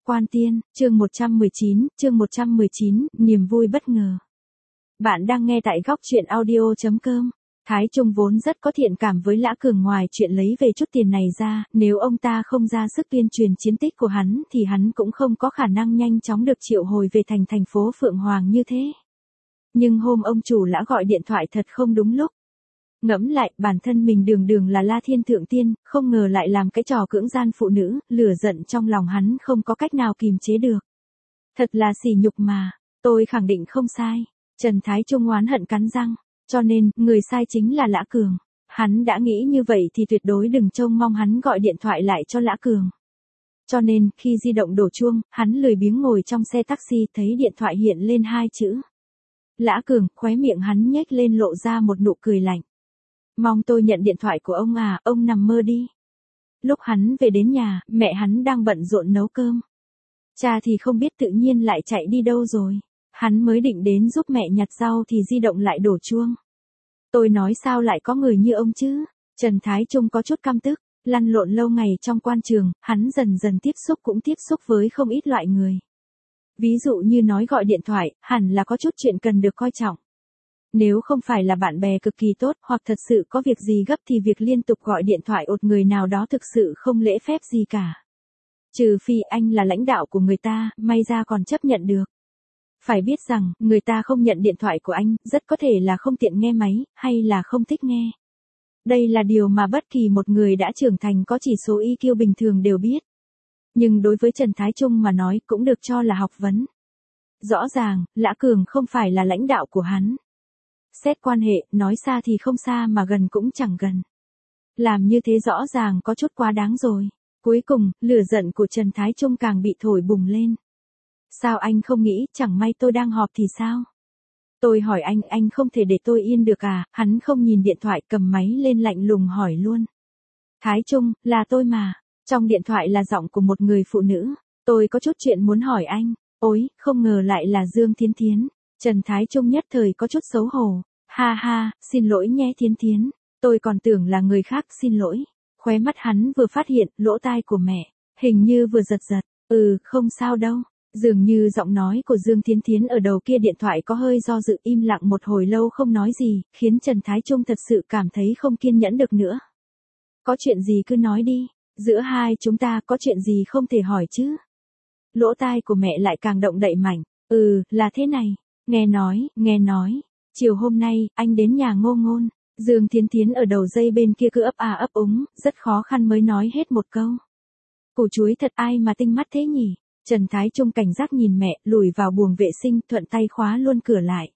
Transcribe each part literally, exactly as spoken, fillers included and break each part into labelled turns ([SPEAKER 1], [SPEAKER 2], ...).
[SPEAKER 1] Quan Tiên, chương một trăm mười chín, chương một trăm mười chín, niềm vui bất ngờ. Bạn đang nghe tại góc truyện audio chấm com. Thái Trung vốn rất có thiện cảm với Lã Cường, ngoài chuyện lấy về chút tiền này ra, nếu ông ta không ra sức tuyên truyền chiến tích của hắn thì hắn cũng không có khả năng nhanh chóng được triệu hồi về thành thành phố Phượng Hoàng như thế. Nhưng hôm ông chủ Lã gọi điện thoại thật không đúng lúc. Ngẫm lại, bản thân mình đường đường là La Thiên Thượng Tiên, không ngờ lại làm cái trò cưỡng gian phụ nữ, lửa giận trong lòng hắn không có cách nào kìm chế được. Thật là sỉ nhục mà, tôi khẳng định không sai. Trần Thái Trung oán hận cắn răng, cho nên, người sai chính là Lã Cường. Hắn đã nghĩ như vậy thì tuyệt đối đừng trông mong hắn gọi điện thoại lại cho Lã Cường. Cho nên, khi di động đổ chuông, hắn lười biếng ngồi trong xe taxi, thấy điện thoại hiện lên hai chữ. Lã Cường, khóe miệng hắn nhếch lên lộ ra một nụ cười lạnh. Mong tôi nhận điện thoại của ông à, ông nằm mơ đi. Lúc hắn về đến nhà, mẹ hắn đang bận rộn nấu cơm. Cha thì không biết tự nhiên lại chạy đi đâu rồi. Hắn mới định đến giúp mẹ nhặt rau thì di động lại đổ chuông. Tôi nói sao lại có người như ông chứ? Trần Thái Trung có chút căm tức, lăn lộn lâu ngày trong quan trường, hắn dần dần tiếp xúc cũng tiếp xúc với không ít loại người. Ví dụ như nói gọi điện thoại, hẳn là có chút chuyện cần được coi trọng. Nếu không phải là bạn bè cực kỳ tốt hoặc thật sự có việc gì gấp thì việc liên tục gọi điện thoại ột người nào đó thực sự không lễ phép gì cả. Trừ phi anh là lãnh đạo của người ta, may ra còn chấp nhận được. Phải biết rằng, người ta không nhận điện thoại của anh, rất có thể là không tiện nghe máy, hay là không thích nghe. Đây là điều mà bất kỳ một người đã trưởng thành có chỉ số i kiu bình thường đều biết. Nhưng đối với Trần Thái Trung mà nói cũng được cho là học vấn. Rõ ràng, Lã Cường không phải là lãnh đạo của hắn. Xét quan hệ, nói xa thì không xa mà gần cũng chẳng gần. Làm như thế rõ ràng có chút quá đáng rồi. Cuối cùng, lửa giận của Trần Thái Trung càng bị thổi bùng lên. Sao anh không nghĩ, chẳng may tôi đang họp thì sao? Tôi hỏi anh, anh không thể để tôi yên được à? Hắn không nhìn điện thoại, cầm máy lên lạnh lùng hỏi luôn. Thái Trung, là tôi mà. Trong điện thoại là giọng của một người phụ nữ. Tôi có chút chuyện muốn hỏi anh. Ôi, không ngờ lại là Dương Thiến Thiến. Trần Thái Trung nhất thời có chút xấu hổ. Ha ha, xin lỗi nhé Thiến Thiến. Tôi còn tưởng là người khác, xin lỗi. Khóe mắt hắn vừa phát hiện, lỗ tai của mẹ. Hình như vừa giật giật. Ừ, không sao đâu. Dường như giọng nói của Dương Thiến Thiến ở đầu kia điện thoại có hơi do dự, im lặng một hồi lâu không nói gì, khiến Trần Thái Trung thật sự cảm thấy không kiên nhẫn được nữa. Có chuyện gì cứ nói đi, giữa hai chúng ta có chuyện gì không thể hỏi chứ? Lỗ tai của mẹ lại càng động đậy mạnh. Ừ, là thế này. Nghe nói, nghe nói. Chiều hôm nay, anh đến nhà Ngô Ngôn. Dương Thiến Thiến ở đầu dây bên kia cứ ấp à ấp úng, rất khó khăn mới nói hết một câu. Củ chuối thật ai mà tinh mắt thế nhỉ? Trần Thái Trung cảnh giác nhìn mẹ, lùi vào buồng vệ sinh, thuận tay khóa luôn cửa lại.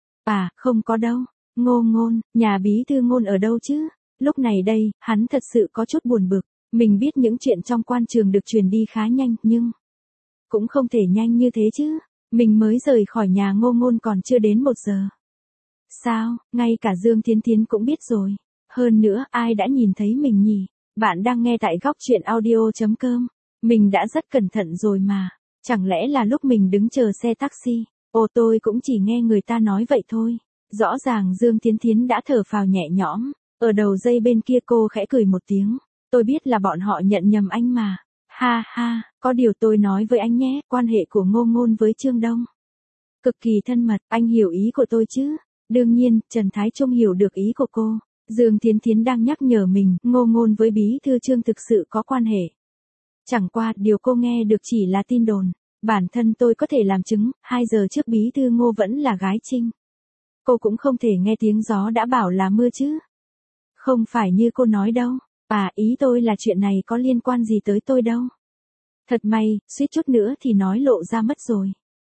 [SPEAKER 1] À, không có đâu. Ngô Ngôn, nhà bí thư Ngôn ở đâu chứ? Lúc này đây, hắn thật sự có chút buồn bực. Mình biết những chuyện trong quan trường được truyền đi khá nhanh, nhưng cũng không thể nhanh như thế chứ. Mình mới rời khỏi nhà Ngô Ngôn còn chưa đến một giờ. Sao, ngay cả Dương Thiến Thiến cũng biết rồi. Hơn nữa, ai đã nhìn thấy mình nhỉ? Bạn đang nghe tại góc truyện audio chấm com. Mình đã rất cẩn thận rồi mà. Chẳng lẽ là lúc mình đứng chờ xe taxi? Ồ, tôi cũng chỉ nghe người ta nói vậy thôi. Rõ ràng Dương Thiến Thiến đã thở phào nhẹ nhõm. Ở đầu dây bên kia cô khẽ cười một tiếng. Tôi biết là bọn họ nhận nhầm anh mà. Ha ha, có điều tôi nói với anh nhé, quan hệ của Ngô Ngôn với Trương Đông cực kỳ thân mật, anh hiểu ý của tôi chứ? Đương nhiên, Trần Thái Trung hiểu được ý của cô. Dương Thiến Thiến đang nhắc nhở mình, Ngô Ngôn với bí thư Trương thực sự có quan hệ. Chẳng qua, điều cô nghe được chỉ là tin đồn. Bản thân tôi có thể làm chứng, hai giờ trước bí thư Ngô vẫn là gái Trinh. Cô cũng không thể nghe tiếng gió đã bảo là mưa chứ. Không phải như cô nói đâu. À, ý tôi là chuyện này có liên quan gì tới tôi đâu. Thật may, suýt chút nữa thì nói lộ ra mất rồi.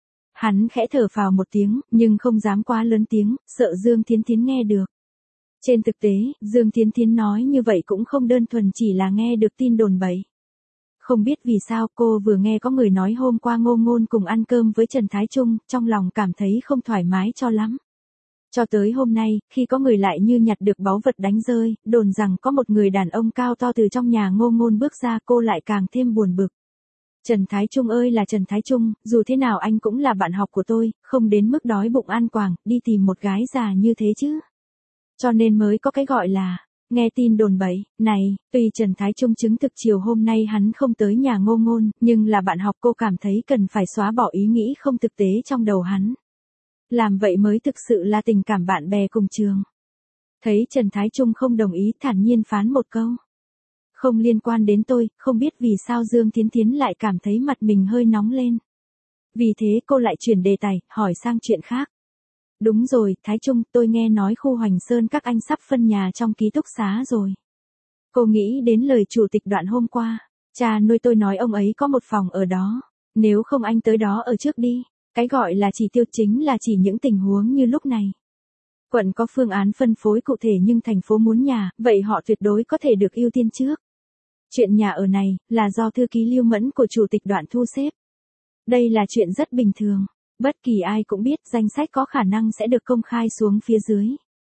[SPEAKER 1] Hắn khẽ thở phào một tiếng, nhưng không dám quá lớn tiếng, sợ Dương Thiến Thiến nghe được. Trên thực tế, Dương Thiến Thiến nói như vậy cũng không đơn thuần chỉ là nghe được tin đồn bậy. Không biết vì sao cô vừa nghe có người nói hôm qua Ngô Ngôn cùng ăn cơm với Trần Thái Trung, trong lòng cảm thấy không thoải mái cho lắm. Cho tới hôm nay, khi có người lại như nhặt được báu vật đánh rơi, đồn rằng có một người đàn ông cao to từ trong nhà Ngô Ngôn bước ra, cô lại càng thêm buồn bực. Trần Thái Trung ơi là Trần Thái Trung, dù thế nào anh cũng là bạn học của tôi, không đến mức đói bụng ăn quàng, đi tìm một gái già như thế chứ. Cho nên mới có cái gọi là, Nghe tin đồn bậy, này, tuy Trần Thái Trung chứng thực chiều hôm nay hắn không tới nhà Ngô Ngôn, nhưng là bạn học cô cảm thấy cần phải xóa bỏ ý nghĩ không thực tế trong đầu hắn. Làm vậy mới thực sự là tình cảm bạn bè cùng trường. Thấy Trần Thái Trung không đồng ý, thản nhiên phán một câu. Không liên quan đến tôi, không biết vì sao Dương Thiến Thiến lại cảm thấy mặt mình hơi nóng lên. Vì thế cô lại chuyển đề tài, hỏi sang chuyện khác. Đúng rồi, Thái Trung, tôi nghe nói khu Hoành Sơn các anh sắp phân nhà trong ký túc xá rồi. Cô nghĩ đến lời chủ tịch Đoạn hôm qua, cha nuôi tôi nói ông ấy có một phòng ở đó, nếu không anh tới đó ở trước đi. Cái gọi là chỉ tiêu chính là chỉ những tình huống như lúc này. Quận có phương án phân phối cụ thể nhưng thành phố muốn nhà, vậy họ tuyệt đối có thể được ưu tiên trước. Chuyện nhà ở này, là do thư ký Lưu Mẫn của chủ tịch Đoạn thu xếp. Đây là chuyện rất bình thường. Bất kỳ ai cũng biết danh sách có khả năng sẽ được công khai xuống phía dưới.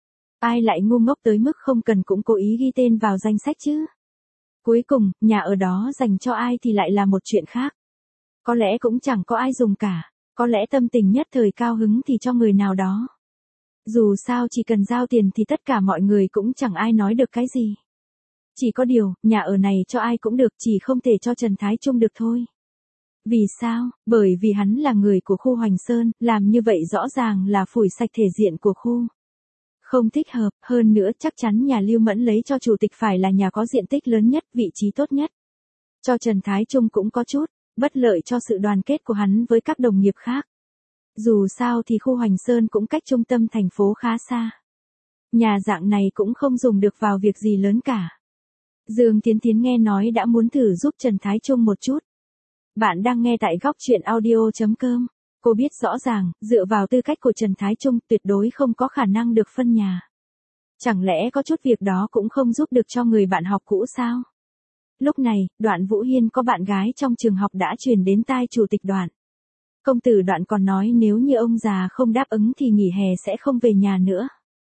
[SPEAKER 1] Ai lại ngu ngốc tới mức không cần cũng cố ý ghi tên vào danh sách chứ. Cuối cùng, nhà ở đó dành cho ai thì lại là một chuyện khác. Có lẽ cũng chẳng có ai dùng cả. Có lẽ tâm tình nhất thời cao hứng thì cho người nào đó. Dù sao chỉ cần giao tiền thì tất cả mọi người cũng chẳng ai nói được cái gì. Chỉ có điều, nhà ở này cho ai cũng được, chỉ không thể cho Trần Thái Trung được thôi. Vì sao? Bởi vì hắn là người của khu Hoành Sơn, làm như vậy rõ ràng là phủi sạch thể diện của khu. Không thích hợp, hơn nữa chắc chắn nhà Lưu Mẫn lấy cho chủ tịch phải là nhà có diện tích lớn nhất, vị trí tốt nhất. Cho Trần Thái Trung cũng có chút bất lợi cho sự đoàn kết của hắn với các đồng nghiệp khác. Dù sao thì khu Hoành Sơn cũng cách trung tâm thành phố khá xa. Nhà dạng này cũng không dùng được vào việc gì lớn cả. Dương Tiến Tiến nghe nói đã muốn thử giúp Trần Thái Trung một chút. Bạn đang nghe tại góc truyện audio chấm com. Cô biết rõ ràng, dựa vào tư cách của Trần Thái Trung tuyệt đối không có khả năng được phân nhà. Chẳng lẽ có chút việc đó cũng không giúp được cho người bạn học cũ sao? Lúc này, Đoạn Vũ Hiên có bạn gái trong trường học đã truyền đến tai chủ tịch Đoạn. Công tử Đoạn còn nói nếu như ông già không đáp ứng thì nghỉ hè sẽ không về nhà nữa.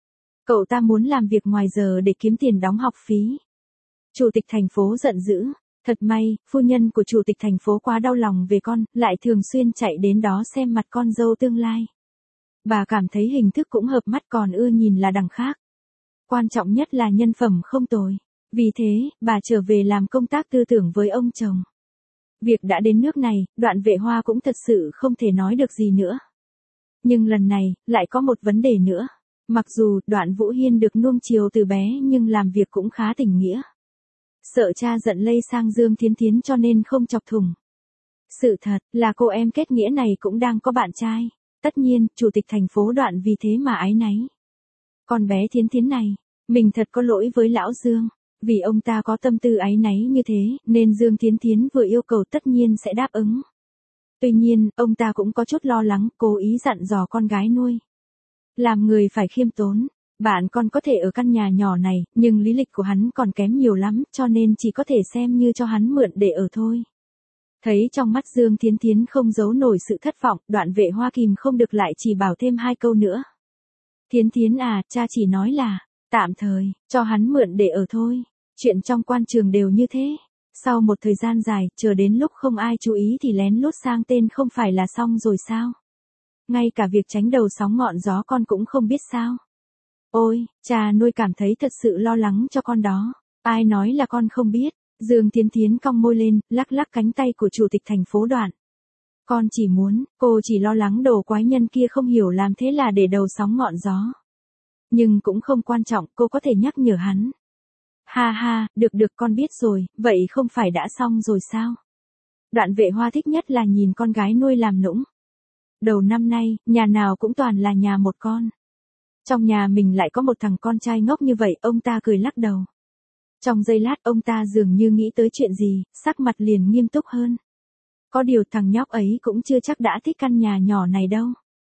[SPEAKER 1] Cậu ta muốn làm việc ngoài giờ để kiếm tiền đóng học phí. Chủ tịch thành phố giận dữ. Thật may, phu nhân của chủ tịch thành phố quá đau lòng về con, lại thường xuyên chạy đến đó xem mặt con dâu tương lai. Bà cảm thấy hình thức cũng hợp mắt còn ưa nhìn là đằng khác. Quan trọng nhất là nhân phẩm không tồi. Vì thế, bà trở về làm công tác tư tưởng với ông chồng. Việc đã đến nước này, Đoạn Vệ Hoa cũng thật sự không thể nói được gì nữa. Nhưng lần này, lại có một vấn đề nữa. Mặc dù Đoạn Vũ Hiên được nuông chiều từ bé nhưng làm việc cũng khá tình nghĩa. Sợ cha giận lây sang Dương Thiến Thiến cho nên không chọc thủng. Sự thật là cô em kết nghĩa này cũng đang có bạn trai. Tất nhiên, chủ tịch thành phố Đoạn vì thế mà áy náy. Con bé Thiến Thiến này, mình thật có lỗi với lão Dương. Vì ông ta có tâm tư áy náy như thế, nên Dương Thiến Thiến vừa yêu cầu tất nhiên sẽ đáp ứng. Tuy nhiên, ông ta cũng có chút lo lắng, cố ý dặn dò con gái nuôi. Làm người phải khiêm tốn. Bạn con có thể ở căn nhà nhỏ này, nhưng lý lịch của hắn còn kém nhiều lắm, cho nên chỉ có thể xem như cho hắn mượn để ở thôi. Thấy trong mắt Dương Thiến Thiến không giấu nổi sự thất vọng, Đoạn Vệ Hoa kìm không được lại chỉ bảo thêm hai câu nữa. Thiến Thiến à, cha chỉ nói là, tạm thời, cho hắn mượn để ở thôi. Chuyện trong quan trường đều như thế. Sau một thời gian dài, chờ đến lúc không ai chú ý thì lén lút sang tên không phải là xong rồi sao? Ngay cả việc tránh đầu sóng ngọn gió con cũng không biết sao? Ôi, cha nuôi cảm thấy thật sự lo lắng cho con đó. Ai nói là con không biết. Dương Thiến Thiến cong môi lên, lắc lắc cánh tay của chủ tịch thành phố Đoạn. Con chỉ muốn, cô chỉ lo lắng đồ quái nhân kia không hiểu làm thế là để đầu sóng ngọn gió. Nhưng cũng không quan trọng, cô có thể nhắc nhở hắn. Ha ha, được được con biết rồi, vậy không phải đã xong rồi sao? Đoạn Vệ Hoa thích nhất là nhìn con gái nuôi làm nũng. Đầu năm nay, nhà nào cũng toàn là nhà một con. Trong nhà mình lại có một thằng con trai ngốc như vậy, ông ta cười lắc đầu. Trong giây lát ông ta dường như nghĩ tới chuyện gì, sắc mặt liền nghiêm túc hơn. Có điều thằng nhóc ấy cũng chưa chắc đã thích căn nhà nhỏ này đâu.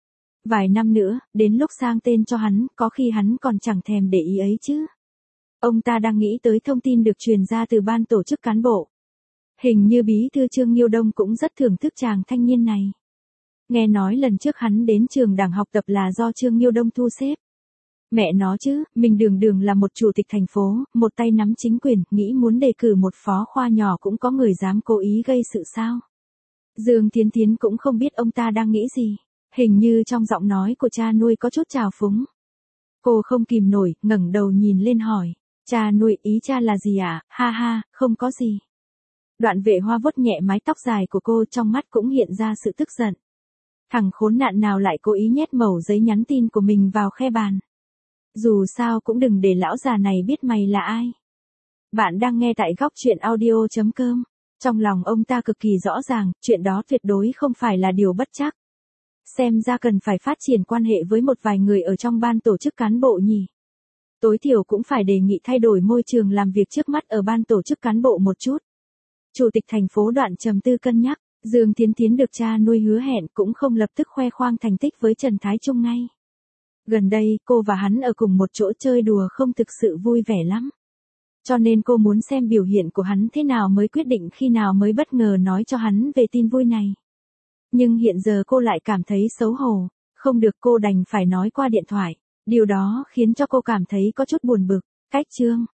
[SPEAKER 1] Vài năm nữa, đến lúc sang tên cho hắn, có khi hắn còn chẳng thèm để ý ấy chứ. Ông ta đang nghĩ tới thông tin được truyền ra từ ban tổ chức cán bộ. Hình như bí thư Trương Nghiêu Đông cũng rất thưởng thức chàng thanh niên này. Nghe nói lần trước hắn đến trường đảng học tập là do Trương Nghiêu Đông thu xếp. Mẹ nó chứ, mình đường đường là một chủ tịch thành phố, một tay nắm chính quyền, nghĩ muốn đề cử một phó khoa nhỏ cũng có người dám cố ý gây sự sao. Dương Thiến Thiến cũng không biết ông ta đang nghĩ gì. Hình như trong giọng nói của cha nuôi có chút trào phúng. Cô không kìm nổi, ngẩng đầu nhìn lên hỏi. Cha nuôi, ý cha là gì ạ? À? Ha ha, không có gì. Đoạn Vệ Hoa vuốt nhẹ mái tóc dài của cô, trong mắt cũng hiện ra sự tức giận. Thằng khốn nạn nào lại cố ý nhét mẩu giấy nhắn tin của mình vào khe bàn. Dù sao cũng đừng để lão già này biết mày là ai. Bạn đang nghe tại góc truyện audio chấm com. Trong lòng ông ta cực kỳ rõ ràng, chuyện đó tuyệt đối không phải là điều bất trắc. Xem ra cần phải phát triển quan hệ với một vài người ở trong ban tổ chức cán bộ nhỉ. Tối thiểu cũng phải đề nghị thay đổi môi trường làm việc trước mắt ở ban tổ chức cán bộ một chút. Chủ tịch thành phố Đoạn trầm tư cân nhắc, Dương Thiến Thiến được cha nuôi hứa hẹn cũng không lập tức khoe khoang thành tích với Trần Thái Trung ngay. Gần đây, cô và hắn ở cùng một chỗ chơi đùa không thực sự vui vẻ lắm. Cho nên cô muốn xem biểu hiện của hắn thế nào mới quyết định khi nào mới bất ngờ nói cho hắn về tin vui này. Nhưng hiện giờ cô lại cảm thấy xấu hổ, không được, cô đành phải nói qua điện thoại. Điều đó khiến cho cô cảm thấy có chút buồn bực. Cách chương